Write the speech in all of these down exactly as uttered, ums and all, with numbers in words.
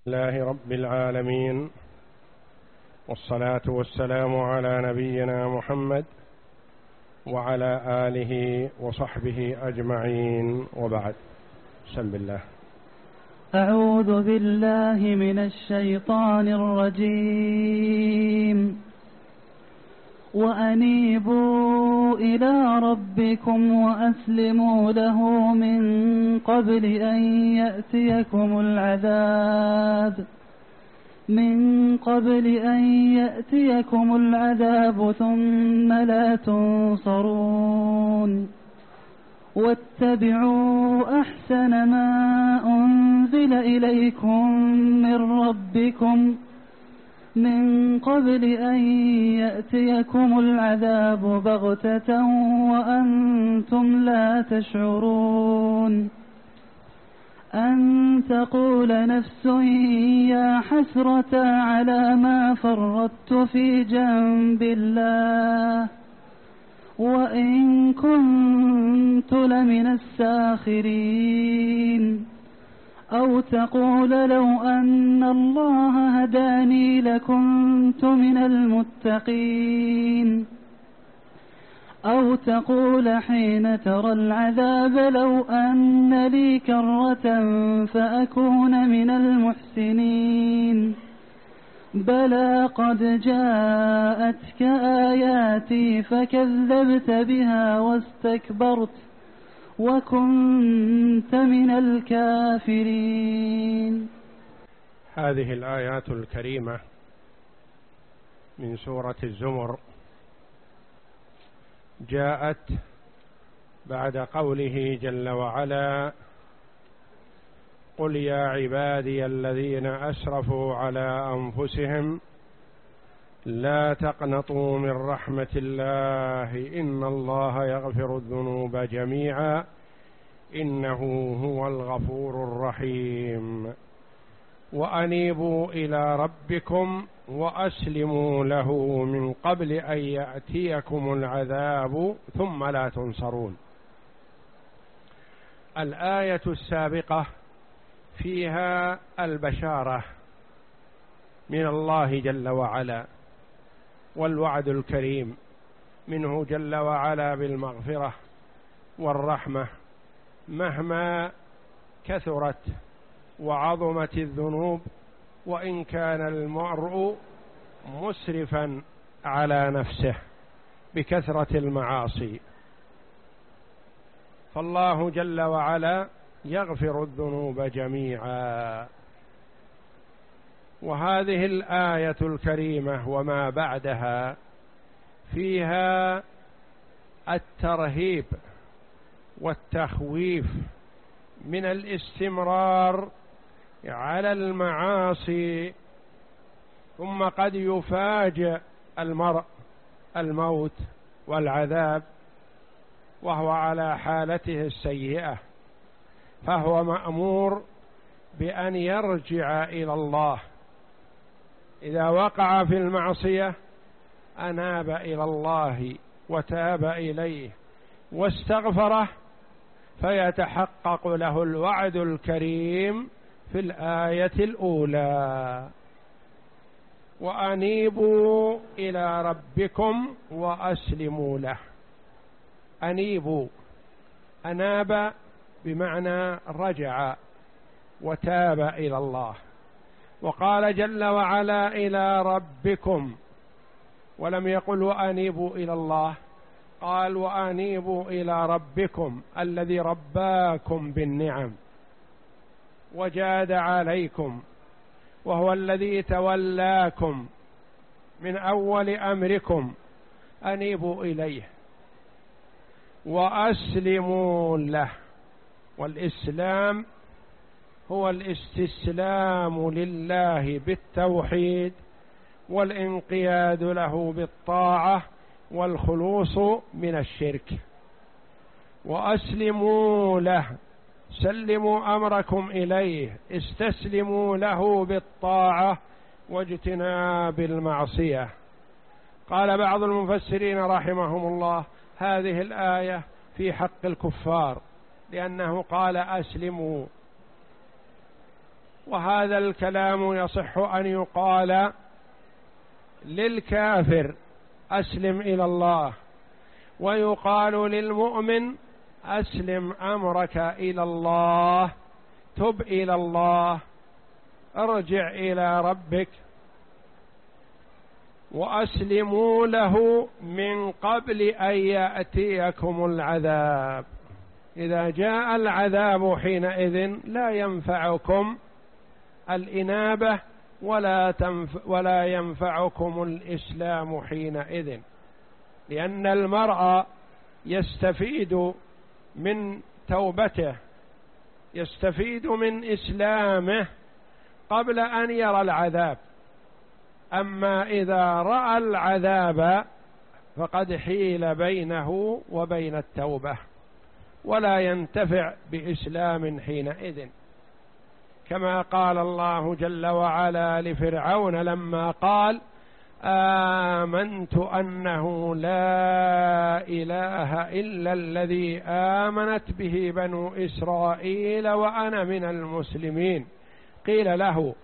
لله رب العالمين، والصلاة والسلام على نبينا محمد وعلى آله وصحبه أجمعين، وبعد. بسم الله. أعوذ بالله من الشيطان الرجيم. وأنيبوا إلى ربكم وأسلموا له من قبل أن يأتيكم العذاب من قبل أن يأتيكم العذاب ثم لا تنصرون. واتبعوا أحسن ما أنزل إليكم من ربكم من قبل أن يأتيكم العذاب بغتة وأنتم لا تشعرون، أن تقول نفس يا حسرة على ما فرطت في جنب الله وإن كنت لمن الساخرين، أو تقول لو أن الله هداني لكنت من المتقين، أو تقول حين ترى العذاب لو أن لي كرة فأكون من المحسنين. بلى قد جاءتك آياتي فكذبت بها واستكبرت وكنت من الكافرين. هذه الآيات الكريمة من سورة الزمر جاءت بعد قوله جل وعلا: قل يا عبادي الذين أسرفوا على أنفسهم لا تقنطوا من رحمة الله إن الله يغفر الذنوب جميعا إنه هو الغفور الرحيم. وأنيبوا إلى ربكم وأسلموا له من قبل أن يأتيكم العذاب ثم لا تنصرون. الآية السابقة فيها البشارة من الله جل وعلا والوعد الكريم منه جل وعلا بالمغفرة والرحمة مهما كثرت وعظمت الذنوب، وإن كان المرء مسرفا على نفسه بكثرة المعاصي، فالله جل وعلا يغفر الذنوب جميعا. وهذه الآية الكريمة وما بعدها فيها الترهيب والتخويف من الاستمرار على المعاصي، ثم قد يفاجأ المرء الموت والعذاب وهو على حالته السيئة، فهو مأمور بأن يرجع إلى الله. إذا وقع في المعصية أناب إلى الله وتاب إليه واستغفره، فيتحقق له الوعد الكريم في الآية الأولى: وأنيبوا إلى ربكم وأسلموا له. أنيبوا، أناب بمعنى رجع وتاب إلى الله، وقال جل وعلا إلى ربكم، ولم يقل وأنيبوا إلى الله، قال وأنيبوا إلى ربكم الذي رباكم بالنعم وجاد عليكم، وهو الذي تولاكم من أول أمركم، أنيبوا إليه وأسلموا له. والإسلام هو الاستسلام لله بالتوحيد والانقياد له بالطاعة والخلوص من الشرك. وأسلموا له، سلموا أمركم إليه، استسلموا له بالطاعة واجتناب المعصية. قال بعض المفسرين رحمهم الله: هذه الآية في حق الكفار، لأنه قال أسلموا وهذا الكلام يصح أن يقال للكافر أسلم إلى الله، ويقال للمؤمن أسلم أمرك إلى الله، تب إلى الله، ارجع إلى ربك، وأسلموا له من قبل أن يأتيكم العذاب. إذا جاء العذاب حينئذ لا ينفعكم الإنابة ولا, تنف ولا ينفعكم الإسلام حينئذ، لأن المرء يستفيد من توبته، يستفيد من إسلامه قبل أن يرى العذاب. أما إذا رأى العذاب فقد حيل بينه وبين التوبة، ولا ينتفع بإسلام حينئذ، كما قال الله جل وعلا لفرعون لما قال آمنت أنه لا إله إلا الذي آمنت به بنو إسرائيل وأنا من المسلمين، قيل له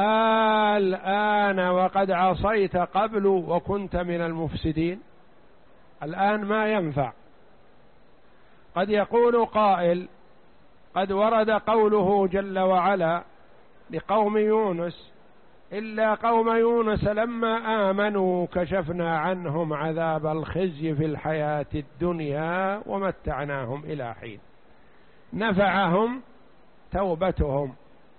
الآن وقد عصيت قبل وكنت من المفسدين. الآن ما ينفع. قد يقول قائل قد ورد قوله جل وعلا لقوم يونس إلا قوم يونس لما آمنوا كشفنا عنهم عذاب الخزي في الحياة الدنيا ومتعناهم إلى حين. نفعهم توبتهم،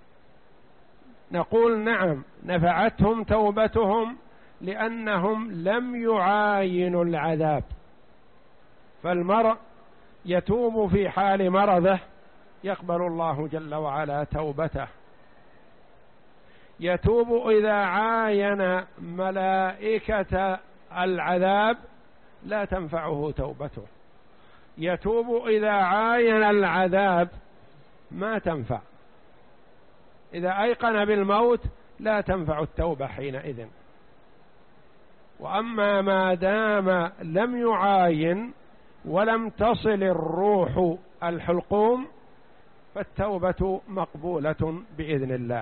نقول نعم نفعتهم توبتهم لأنهم لم يعاينوا العذاب. فالمرء يتوب في حال مرضه يقبل الله جل وعلا توبته، يتوب إذا عاين ملائكة العذاب لا تنفعه توبته، يتوب إذا عاين العذاب ما تنفع، إذا أيقن بالموت لا تنفع التوبة حينئذ. وأما ما دام لم يعاين ولم تصل الروح الحلقوم فالتوبة مقبولة بإذن الله.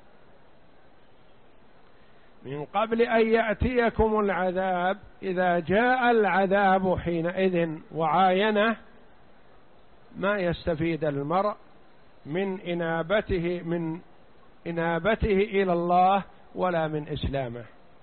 من قبل أن يأتيكم العذاب، إذا جاء العذاب حينئذ وعاينه ما يستفيد المرء من إنابته من إنابته إلى الله ولا من إسلامه.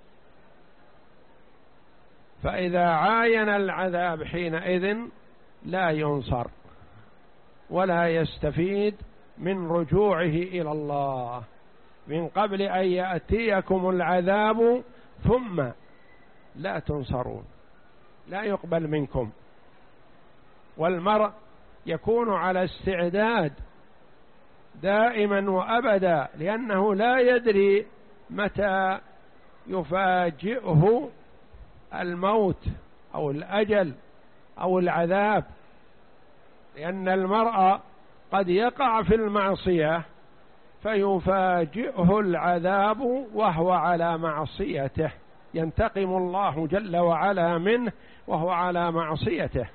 فإذا عاين العذاب حينئذ لا ينصر ولا يستفيد من رجوعه إلى الله. من قبل أن يأتيكم العذاب ثم لا تنصرون، لا يقبل منكم. والمرء يكون على استعداد دائما وأبدا، لأنه لا يدري متى يفاجئه الموت أو الأجل أو العذاب، لأن المرء قد يقع في المعصية فيفاجئه العذاب وهو على معصيته، ينتقم الله جل وعلا منه وهو على معصيته.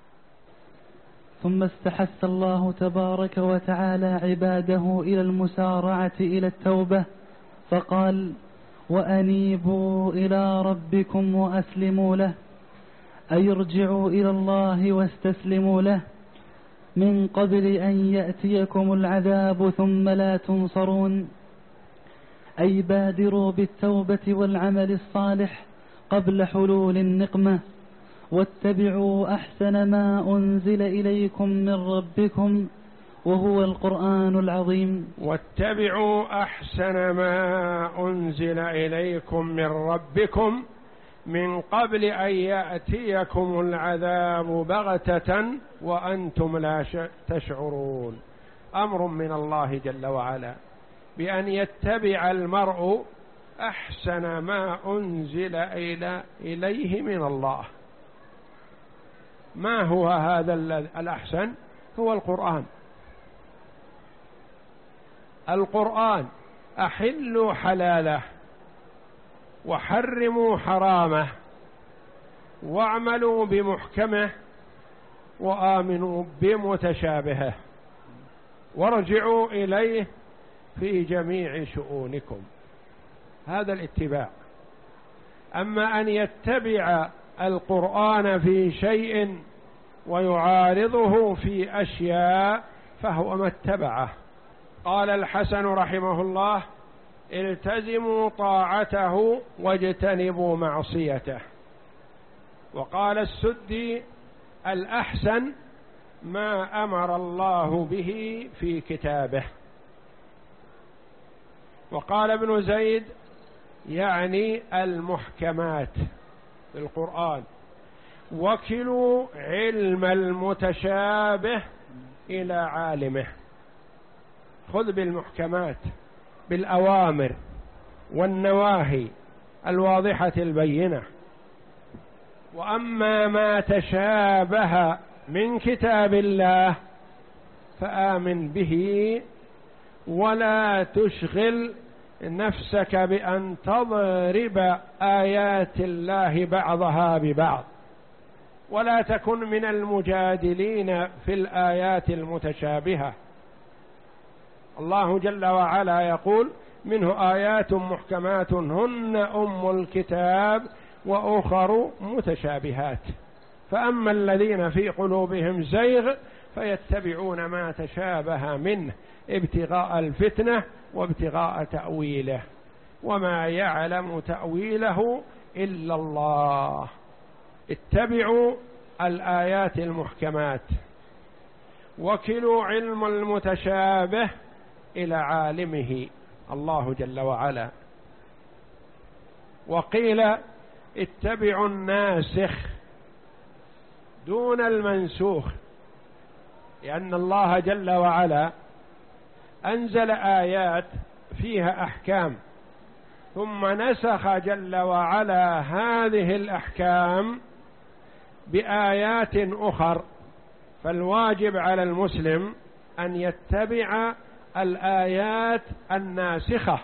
ثم استحث الله تبارك وتعالى عباده إلى المسارعة إلى التوبة فقال: وأنيبوا إلى ربكم وأسلموا له، أي ارجعوا إلى الله واستسلموا له من قبل أن يأتيكم العذاب ثم لا تنصرون، أي بادروا بالتوبة والعمل الصالح قبل حلول النقمة، واتبعوا أحسن ما أنزل إليكم من ربكم وهو القرآن العظيم. واتبعوا أحسن ما أنزل إليكم من ربكم من قبل أن يأتيكم العذاب بغتة وأنتم لا تشعرون. أمر من الله جل وعلا بأن يتبع المرء أحسن ما أنزل إلى إليه من الله. ما هو هذا الأحسن؟ هو القرآن. القرآن أحلوا حلاله وحرموا حرامه واعملوا بمحكمه وآمنوا بمتشابهه وارجعوا إليه في جميع شؤونكم. هذا الاتباع. أما أن يتبع القرآن في شيء ويعارضه في أشياء فهو ما اتبعه. قال الحسن رحمه الله: التزموا طاعته واجتنبوا معصيته. وقال السدي: الأحسن ما أمر الله به في كتابه. وقال ابن زيد: يعني المحكمات في القرآن. وكلوا علم المتشابه إلى عالمه. خذ بالمحكمات، بالأوامر والنواهي الواضحة البينة. وأما ما تشابه من كتاب الله فآمن به، ولا تشغل نفسك بأن تضرب آيات الله بعضها ببعض، ولا تكن من المجادلين في الآيات المتشابهة. الله جل وعلا يقول: منه آيات محكمات هن أم الكتاب وأخر متشابهات. فأما الذين في قلوبهم زيغ فيتبعون ما تشابه منه ابتغاء الفتنة وابتغاء تأويله، وما يعلم تأويله إلا الله. اتبعوا الآيات المحكمات. وكلوا علم المتشابه إلى عالمه الله جل وعلا. وقيل: اتبعوا الناسخ دون المنسوخ، لأن الله جل وعلا أنزل آيات فيها أحكام، ثم نسخ جل وعلا هذه الأحكام بآيات أخر. فالواجب على المسلم أن يتبع الآيات الناسخة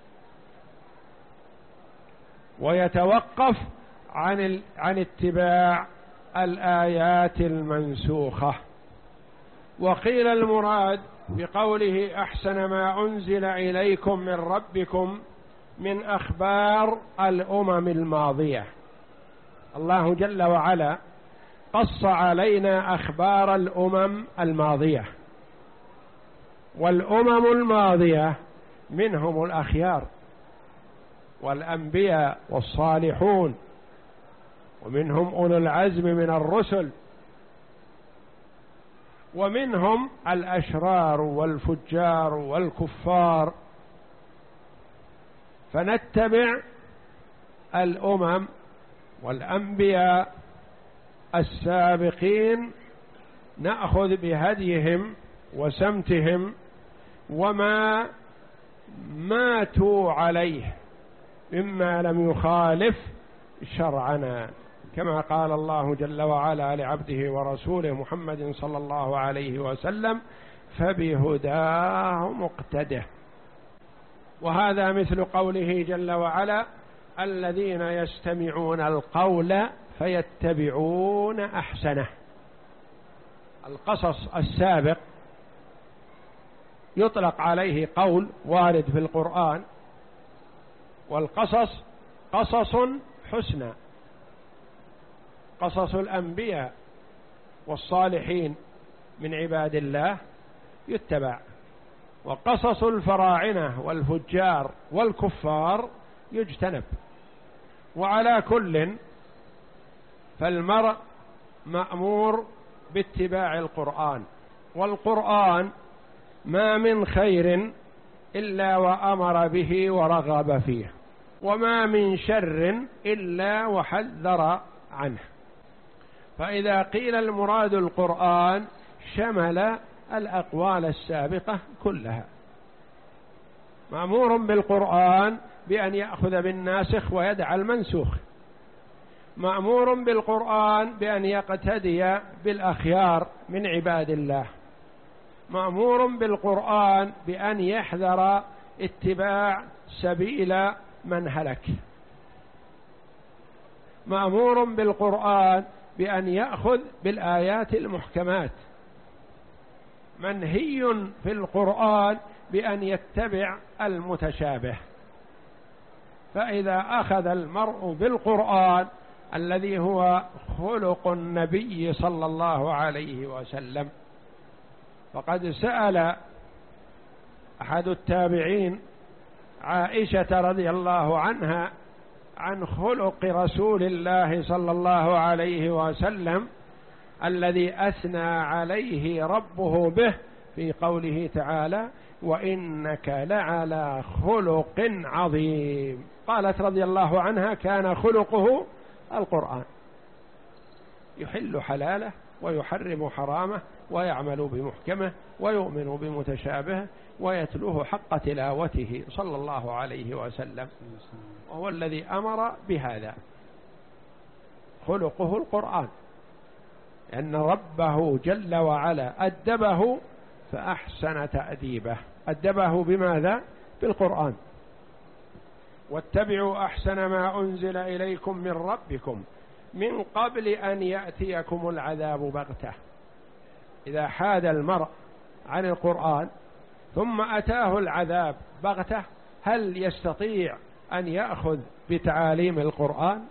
ويتوقف عن عن اتباع الآيات المنسوخة. وقيل المراد بقوله: أحسن ما أنزل إليكم من ربكم من أخبار الأمم الماضية. الله جل وعلا قص علينا أخبار الأمم الماضية، والأمم الماضية منهم الأخيار والأنبياء والصالحون، ومنهم أولو العزم من الرسل، ومنهم الأشرار والفجار والكفار. فنتبع الأمم والأنبياء السابقين، نأخذ بهديهم وسمتهم وما ماتوا عليه مما لم يخالف شرعنا، كما قال الله جل وعلا لعبده ورسوله محمد صلى الله عليه وسلم: فبهداه مقتده. وهذا مثل قوله جل وعلا: الذين يستمعون القول فيتبعون أحسنه. القصص السابق يطلق عليه قول وارد في القرآن، والقصص قصص حسنى، قصص الأنبياء والصالحين من عباد الله يتبع، وقصص الفراعنة والفجار والكفار يجتنب. وعلى كل فالمرء مأمور باتباع القرآن، والقرآن ما من خير إلا وأمر به ورغب فيه، وما من شر إلا وحذر عنه. فإذا قيل المراد القرآن شمل الأقوال السابقة كلها. مأمور بالقرآن بأن يأخذ بالناسخ ويدع المنسوخ، مأمور بالقرآن بأن يقتدي بالأخيار من عباد الله، مأمور بالقرآن بأن يحذر اتباع سبيل من هلك، مأمور بالقرآن بأن يأخذ بالآيات المحكمات، منهي في القرآن بأن يتبع المتشابه. فإذا أخذ المرء بالقرآن الذي هو خلق النبي صلى الله عليه وسلم، فقد سأل أحد التابعين عائشة رضي الله عنها عن خلق رسول الله صلى الله عليه وسلم الذي أثنى عليه ربه به في قوله تعالى: وإنك لعلى خلق عظيم. قالت رضي الله عنها: كان خلقه القرآن، يحل حلاله ويحرم حرامه ويعمل بمحكمه ويؤمن بمتشابهه ويتلوه حق تلاوته صلى الله عليه وسلم، وهو الذي أمر بهذا. خلقه القرآن، لأن ربه جل وعلا أدبه فأحسن تأديبه. أدبه بماذا؟ بالقرآن. واتبعوا أحسن ما أنزل إليكم من ربكم من قبل أن يأتيكم العذاب بغتة. إذا حاد المرء عن القرآن ثم أتاه العذاب بغتة، هل يستطيع أن يأخذ بتعاليم القرآن؟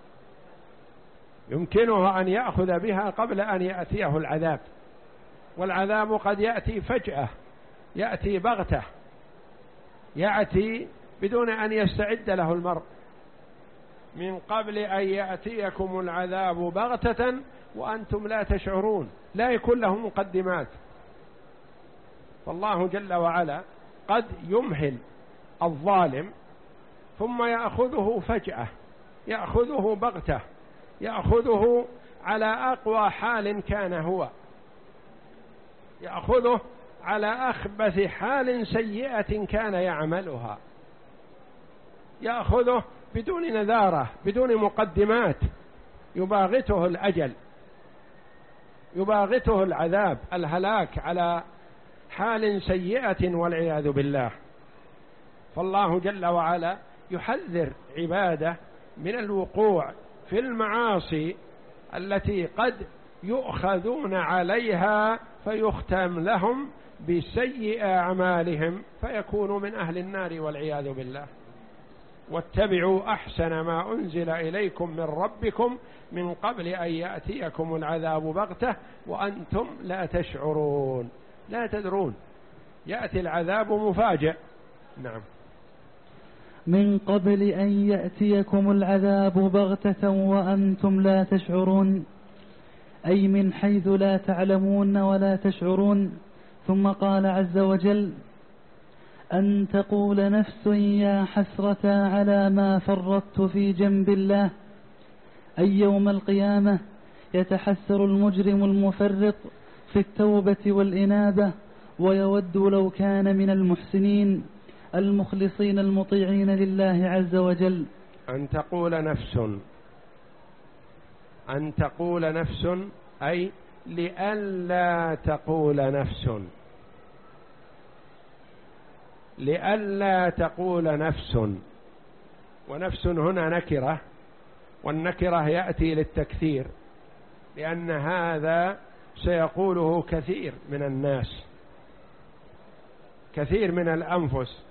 يمكنه أن يأخذ بها قبل أن يأتيه العذاب، والعذاب قد يأتي فجأة، يأتي بغتة، يأتي بدون أن يستعد له المرء. من قبل أن يأتيكم العذاب بغتة وأنتم لا تشعرون، لا يكون له مقدمات. فالله جل وعلا قد يمهل الظالم ثم يأخذه فجأة، يأخذه بغتة، يأخذه على أقوى حال كان هو، يأخذه على أخبث حال سيئة كان يعملها، يأخذه بدون نذارة، بدون مقدمات، يباغته الأجل، يباغته العذاب، الهلاك على حال سيئة والعياذ بالله. فالله جل وعلا يحذر عباده من الوقوع في المعاصي التي قد يؤخذون عليها فيختم لهم بسيء أعمالهم فيكونوا من أهل النار والعياذ بالله. واتبعوا أحسن ما أنزل إليكم من ربكم من قبل أن يأتيكم العذاب بغتة وأنتم لا تشعرون، لا تدرون، يأتي العذاب مفاجئ. نعم. من قبل أن يأتيكم العذاب بغتة وأنتم لا تشعرون، أي من حيث لا تعلمون ولا تشعرون. ثم قال عز وجل: أن تقول نفس يا حسرة على ما فرطت في جنب الله، أي يوم القيامة يتحسر المجرم المفرط في التوبة والإنابة، ويود لو كان من المحسنين المخلصين المطيعين لله عز وجل. أن تقول نفس، أن تقول نفس أي لئلا تقول نفس، لئلا تقول نفس. ونفس هنا نكرة، والنكرة يأتي للتكثير، لأن هذا سيقوله كثير من الناس، كثير من الأنفس،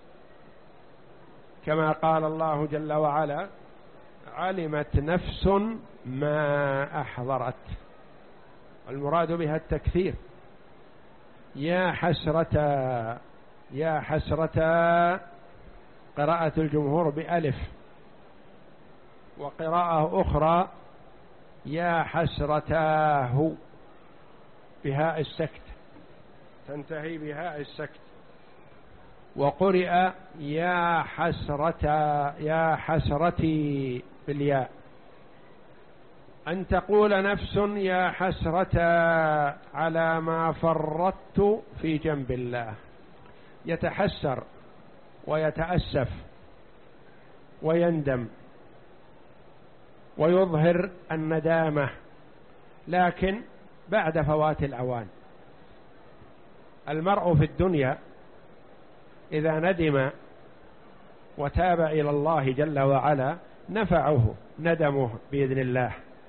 كما قال الله جل وعلا: علمت نفس ما أحضرت. المراد بها التكثير. يا حسرة، يا حسرة، قراءة الجمهور بألف، وقراءة أخرى يا حسرتاه بهاء السكت، تنتهي بهاء السكت. وقرئ يا حسرة، يا حسرتي بالياء. أن تقول نفس يا حسرة على ما فرطت في جنب الله، يتحسر ويتأسف ويندم ويظهر الندامة، لكن بعد فوات الأوان. المرء في الدنيا إذا ندم وتاب إلى الله جل وعلا نفعه ندمه بإذن الله،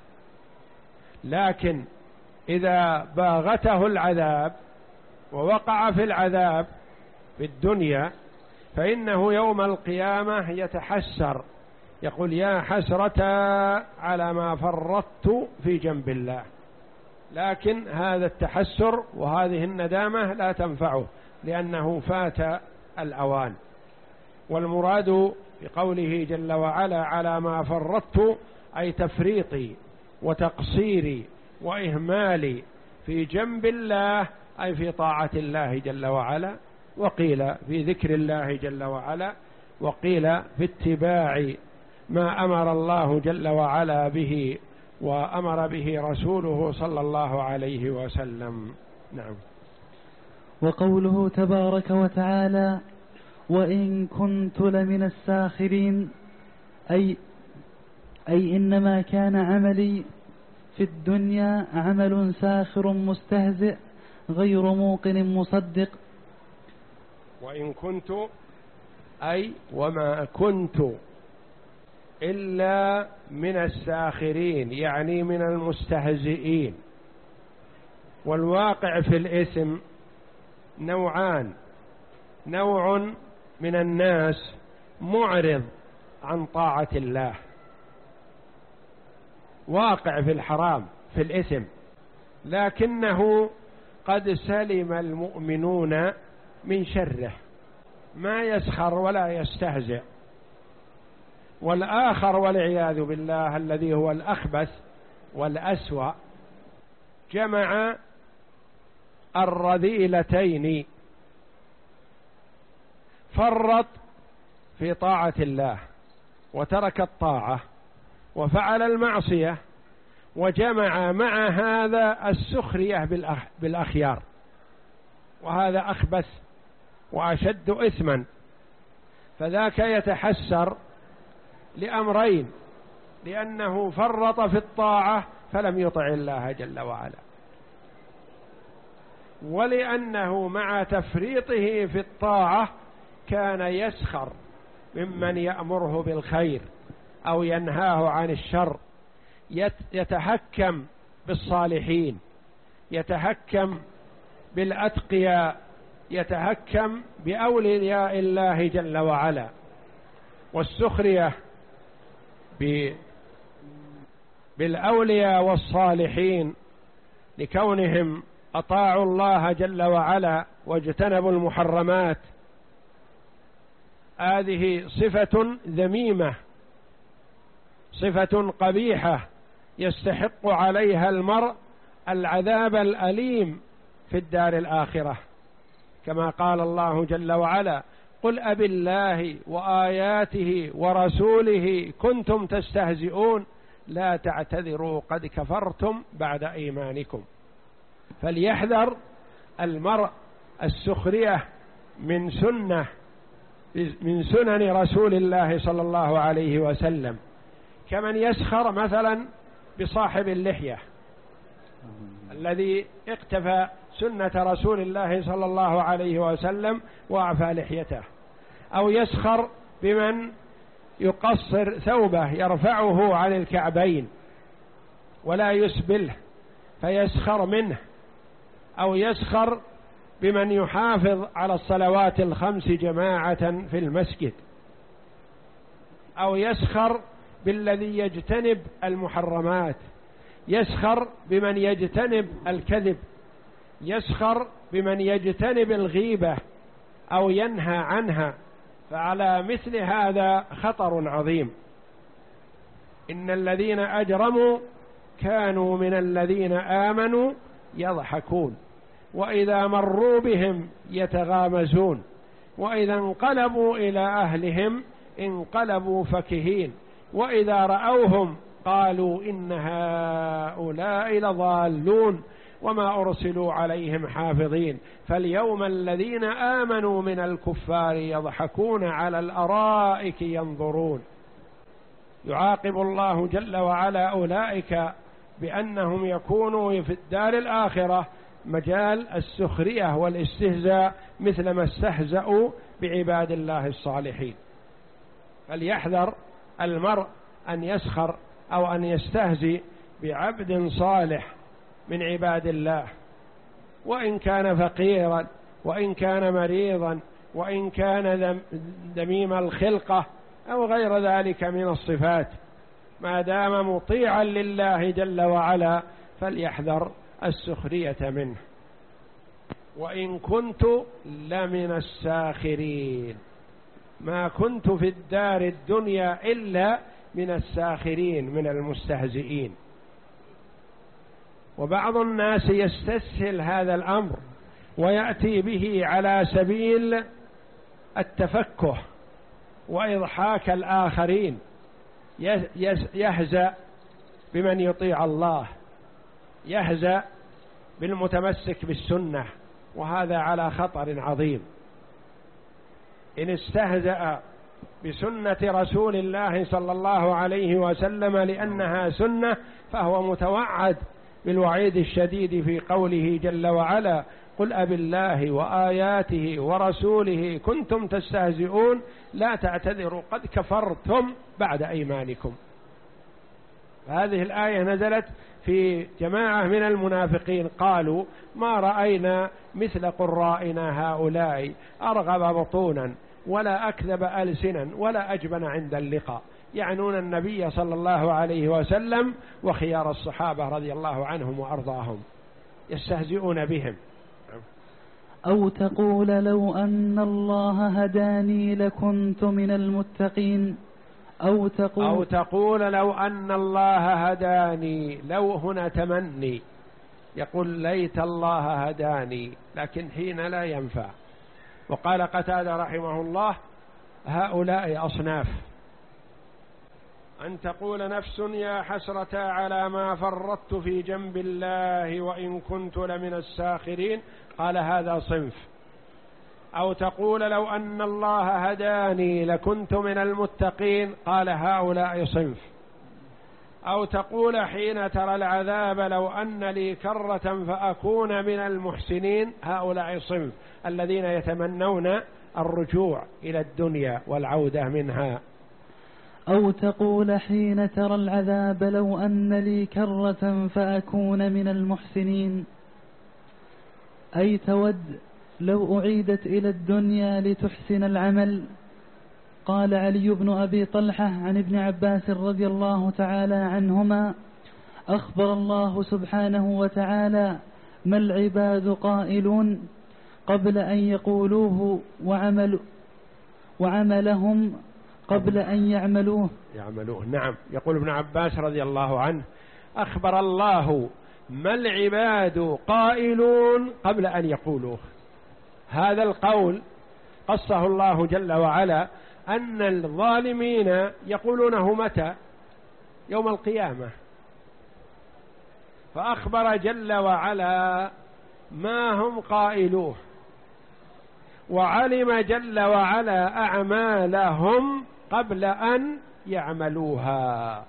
لكن إذا باغته العذاب ووقع في العذاب في الدنيا فإنه يوم القيامة يتحسر، يقول يا حسرة على ما فرطت في جنب الله. لكن هذا التحسر وهذه الندامة لا تنفعه لأنه فات الأوان. والمراد بقوله جل وعلا على ما فرطت أي تفريطي وتقصيري وإهمالي في جنب الله، أي في طاعة الله جل وعلا، وقيل في ذكر الله جل وعلا، وقيل في اتباع ما أمر الله جل وعلا به وأمر به رسوله صلى الله عليه وسلم. نعم. وقوله تبارك وتعالى وإن كنت لمن الساخرين، أي, أي إنما كان عملي في الدنيا عمل ساخر مستهزئ غير موقن مصدق. وإن كنت أي وما كنت إلا من الساخرين، يعني من المستهزئين. والواقع في الاسم نوعان: نوع من الناس معرض عن طاعة الله، واقع في الحرام في الاسم، لكنه قد سلم المؤمنون من شره، ما يسخر ولا يستهزئ. والآخر والعياذ بالله الذي هو الأخبث والأسوأ جمع الرذيلتين، فرط في طاعة الله وترك الطاعة وفعل المعصية، وجمع مع هذا السخرية بالأخيار، وهذا أخبث وأشد إثما. فذاك يتحسر لأمرين: لأنه فرط في الطاعة فلم يطع الله جل وعلا، ولأنه مع تفريطه في الطاعة كان يسخر ممن يأمره بالخير أو ينهاه عن الشر، يتحكم بالصالحين، يتحكم بالأتقياء، يتحكم بأولياء الله جل وعلا. والسخرية بالأولياء والصالحين لكونهم أطاعوا الله جل وعلا واجتنبوا المحرمات، هذه صفة ذميمة، صفة قبيحة يستحق عليها المرء العذاب الأليم في الدار الآخرة، كما قال الله جل وعلا: قل أبالله وآياته ورسوله كنتم تستهزئون لا تعتذروا قد كفرتم بعد إيمانكم. فليحذر المرء السخرية من سنة من سنن رسول الله صلى الله عليه وسلم، كمن يسخر مثلا بصاحب اللحية الذي اقتفى سنة رسول الله صلى الله عليه وسلم وأعفى لحيته، أو يسخر بمن يقصر ثوبه يرفعه عن الكعبين ولا يسبله فيسخر منه، أو يسخر بمن يحافظ على الصلوات الخمس جماعة في المسجد، أو يسخر بالذي يجتنب المحرمات، يسخر بمن يجتنب الكذب، يسخر بمن يجتنب الغيبة أو ينهى عنها. فعلى مثل هذا خطر عظيم. إن الذين أجرموا كانوا من الذين آمنوا يضحكون، وإذا مروا بهم يتغامزون، وإذا انقلبوا إلى أهلهم انقلبوا فكهين، وإذا رأوهم قالوا إن هؤلاء لضالون وما أرسلوا عليهم حافظين. فاليوم الذين آمنوا من الكفار يضحكون على الأرائك ينظرون. يعاقب الله جل وعلا أولئك بأنهم يكونوا في الدار الآخرة مجال السخرية والاستهزاء مثل ما استهزأوا بعباد الله الصالحين. فليحذر المرء أن يسخر أو أن يستهزئ بعبد صالح من عباد الله، وإن كان فقيرا وإن كان مريضا وإن كان ذميم الخلقة أو غير ذلك من الصفات، ما دام مطيعا لله جل وعلا فليحذر السخرية منه. وإن كنت لمن الساخرين، ما كنت في الدار الدنيا إلا من الساخرين، من المستهزئين. وبعض الناس يستسهل هذا الأمر ويأتي به على سبيل التفكه وإضحاك الآخرين، يهزأ بمن يطيع الله، يهزأ بالمتمسك بالسنة، وهذا على خطر عظيم. إن استهزأ بسنة رسول الله صلى الله عليه وسلم لأنها سنة فهو متوعد بالوعيد الشديد في قوله جل وعلا: قل أبالله وآياته ورسوله كنتم تستهزئون لا تعتذروا قد كفرتم بعد أيمانكم. هذه الآية نزلت في جماعة من المنافقين قالوا: ما رأينا مثل قرائنا هؤلاء أرغب بطونا ولا أكذب ألسنا ولا أجبن عند اللقاء، يعنون النبي صلى الله عليه وسلم وخيار الصحابة رضي الله عنهم وأرضاهم، يستهزئون بهم. أو تقول لو أن الله هداني لكنت من المتقين. أو تقول, أو تقول لو أن الله هداني، لو هنا تمني، يقول ليت الله هداني، لكن حين لا ينفع. وقال قتادة رحمه الله: هؤلاء أصناف، أن تقول نفس يا حسرة على ما فرطت في جنب الله وإن كنت لمن الساخرين، قال هذا صنف. أو تقول لو أن الله هداني لكنت من المتقين، قال هؤلاء صنف. أو تقول حين ترى العذاب لو أن لي كرة فأكون من المحسنين، هؤلاء صنف الذين يتمنون الرجوع إلى الدنيا والعودة منها. أو تقول حين ترى العذاب لو أن لي كرة فأكون من المحسنين، أي تود لو أعيدت إلى الدنيا لتحسن العمل. قال علي بن أبي طلحة عن ابن عباس رضي الله تعالى عنهما: أخبر الله سبحانه وتعالى ما العباد قائلون قبل أن يقولوه وعمل وعملهم قبل أن يعملوه يعملوه نعم. يقول ابن عباس رضي الله عنه: أخبر الله ما العباد قائلون قبل أن يقولوه. هذا القول قصه الله جل وعلا أن الظالمين يقولونه متى؟ يوم القيامة. فأخبر جل وعلا ما هم قائلوه، وعلم جل وعلا أعمالهم قبل أن يعملوها.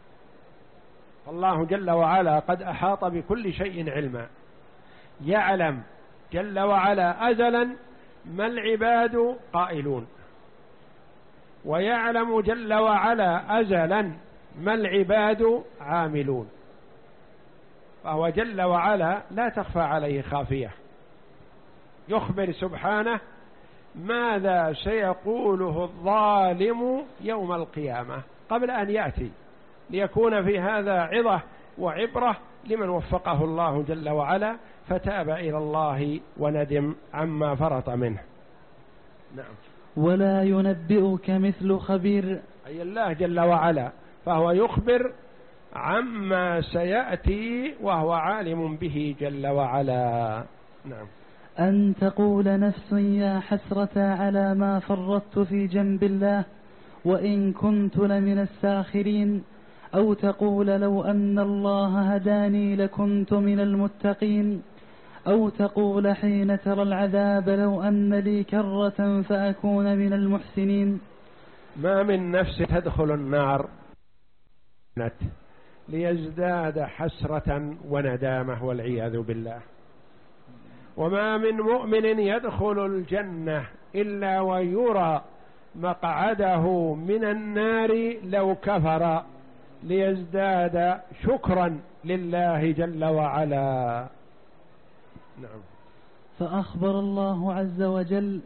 الله جل وعلا قد أحاط بكل شيء علما، يعلم جل وعلا أزلا ما العباد قائلون، ويعلم جل وعلا أزلا ما العباد عاملون. فهو جل وعلا لا تخفى عليه خافية، يخبر سبحانه ماذا سيقوله الظالم يوم القيامة قبل أن يأتي، ليكون في هذا عظة وعبرة لمن وفقه الله جل وعلا فتاب إلى الله وندم عما فرط منه. نعم. ولا ينبئك مثل خبير، أي الله جل وعلا، فهو يخبر عما سيأتي وهو عالم به جل وعلا. نعم. أن تقول نفس يا حسرة على ما فرطت في جنب الله وإن كنت لمن الساخرين. أو تقول لو أن الله هداني لكنت من المتقين. أو تقول حين ترى العذاب لو أن لي كرة فأكون من المحسنين. ما من نفس تدخل النار ليزداد حسرة وندامة والعياذ بالله، وما من مؤمن يدخل الجنة إلا ويرى مقعده من النار لو كفر ليزداد شكرا لله جل وعلا. نعم. فأخبر الله عز وجل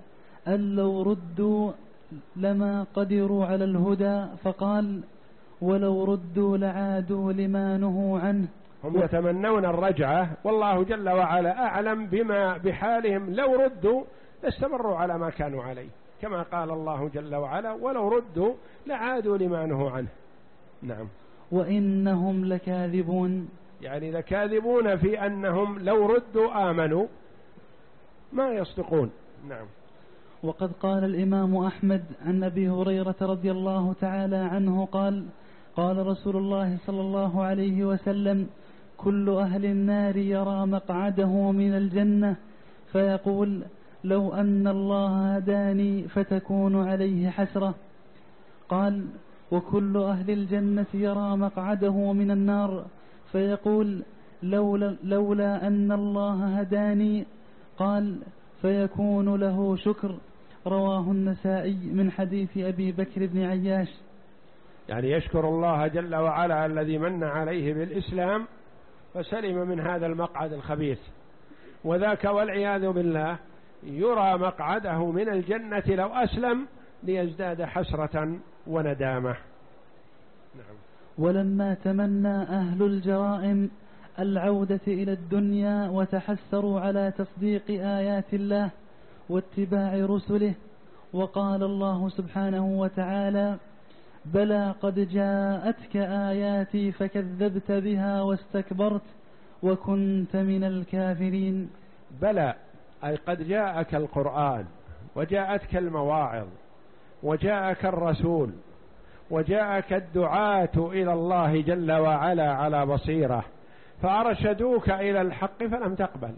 أن لو ردوا لما قدروا على الهدى، فقال ولو ردوا لعادوا لما نهوا عنه. هم يتمنون الرجعة، والله جل وعلا أعلم بما بحالهم، لو ردوا لاستمروا على ما كانوا عليه، كما قال الله جل وعلا ولو ردوا لعادوا لما نهوا عنه. نعم. وإنهم لكاذبون، يعني لكاذبون في أنهم لو ردوا آمنوا، ما يصدقون. نعم. وقد قال الإمام أحمد عن أبي هريرة رضي الله تعالى عنه قال قال رسول الله صلى الله عليه وسلم: كل أهل النار يرى مقعده من الجنة فيقول لو أن الله هداني فتكون عليه حسرة. قال: وكل أهل الجنة يرى مقعده من النار فيقول لولا, لولا أن الله هداني. قال: فيكون له شكر. رواه النسائي من حديث أبي بكر بن عياش. يعني يشكر الله جل وعلا الذي من عليه بالإسلام فسلم من هذا المقعد الخبيث، وذاك والعياذ بالله يرى مقعده من الجنة لو أسلم ليزداد حسرة وندامة. نعم. ولما تمنى أهل الجرائم العودة إلى الدنيا وتحسروا على تصديق آيات الله واتباع رسله، وقال الله سبحانه وتعالى: بلى قد جاءتك آياتي فكذبت بها واستكبرت وكنت من الكافرين. بلى أي قد جاءك القرآن وجاءتك المواعظ وجاءك الرسول وجاءك الدعاة إلى الله جل وعلا على بصيرة، فأرشدوك إلى الحق فلم تقبل،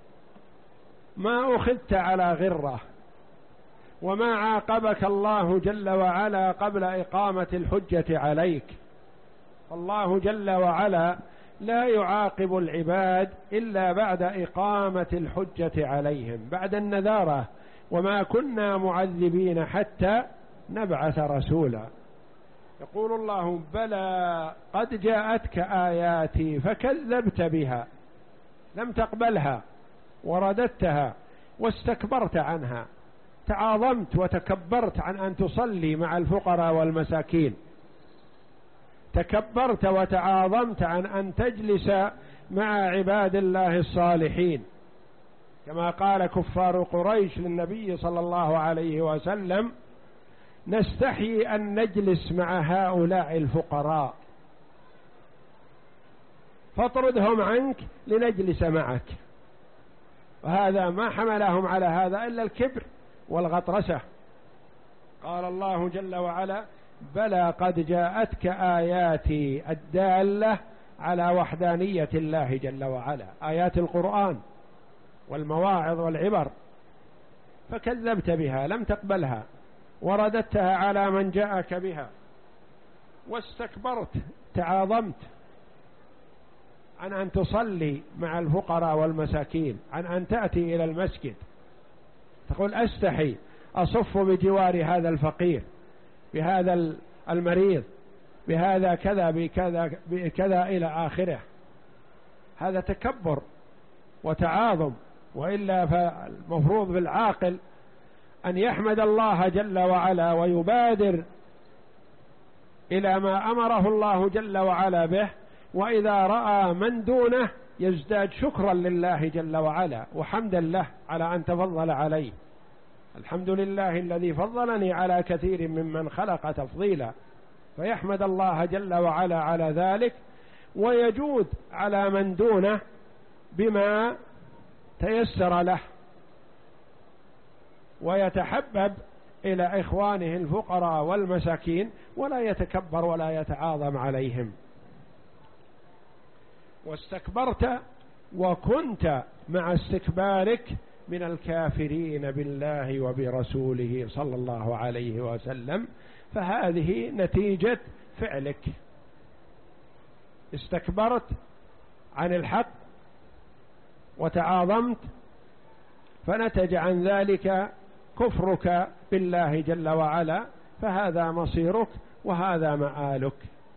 ما أخذت على غرة، وما عاقبك الله جل وعلا قبل إقامة الحجة عليك. الله جل وعلا لا يعاقب العباد إلا بعد إقامة الحجة عليهم، بعد النذارة: وما كنا معذبين حتى نبعث رسولا. يقول الله: بلى قد جاءتك آياتي فكذبت بها، لم تقبلها ورددتها واستكبرت عنها، تعاظمت وتكبرت عن أن تصلي مع الفقراء والمساكين، تكبرت وتعاظمت عن أن تجلس مع عباد الله الصالحين، كما قال كفار قريش للنبي صلى الله عليه وسلم: نستحي أن نجلس مع هؤلاء الفقراء فاطردهم عنك لنجلس معك. وهذا ما حملهم على هذا إلا الكبر والغطرسة. قال الله جل وعلا: بلى قد جاءتك آياتي الدالة على وحدانية الله جل وعلا، آيات القرآن والمواعظ والعبر، فكذبت بها، لم تقبلها، ورددتها على من جاءك بها، واستكبرت، تعاظمت عن أن تصلي مع الفقراء والمساكين، عن أن تأتي إلى المسجد، تقول أستحي أصف بجوار هذا الفقير، بهذا المريض، بهذا كذا بكذا بكذا إلى آخره. هذا تكبر وتعاظم، وإلا فالمفروض بالعاقل أن يحمد الله جل وعلا ويبادر إلى ما أمره الله جل وعلا به، وإذا رأى من دونه يزداد شكرا لله جل وعلا وحمدا له على أن تفضل عليه. الحمد لله الذي فضلني على كثير ممن خلق تفضيلا، فيحمد الله جل وعلا على ذلك، ويجود على من دونه بما تيسر له، ويتحبب إلى إخوانه الفقراء والمساكين، ولا يتكبر ولا يتعاظم عليهم. واستكبرت وكنت مع استكبارك من الكافرين بالله وبرسوله صلى الله عليه وسلم، فهذه نتيجة فعلك. استكبرت عن الحق وتعاظمت، فنتج عن ذلك كفرك بالله جل وعلا، فهذا مصيرك وهذا مآلك.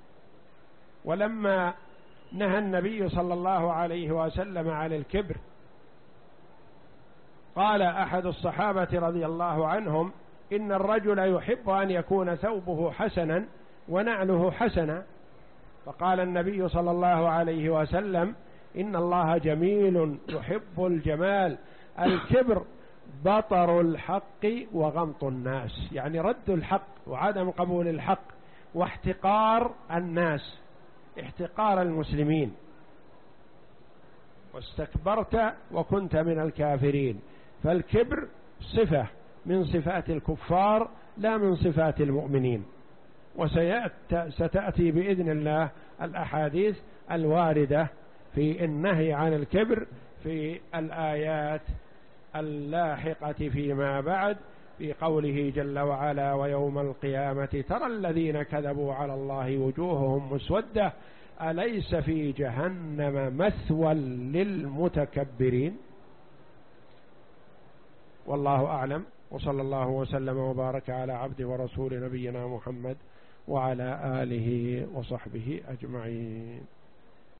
ولما نهى النبي صلى الله عليه وسلم عن الكبر قال أحد الصحابة رضي الله عنهم: إن الرجل يحب أن يكون ثوبه حسنا ونعله حسنا. فقال النبي صلى الله عليه وسلم: إن الله جميل يحب الجمال. الكبر بطر الحق وغمط الناس، يعني رد الحق وعدم قبول الحق واحتقار الناس، احتقار المسلمين. واستكبرت وكنت من الكافرين. فالكبر صفة من صفات الكفار لا من صفات المؤمنين. وستأتي بإذن الله الأحاديث الواردة في النهي عن الكبر في الآيات اللاحقة فيما بعد، في قوله جل وعلا: ويوم القيامة ترى الذين كذبوا على الله وجوههم مسودة أليس في جهنم مثوى للمتكبرين. والله أعلم، وصلى الله وسلم وبارك على عبد ورسول نبينا محمد وعلى آله وصحبه أجمعين.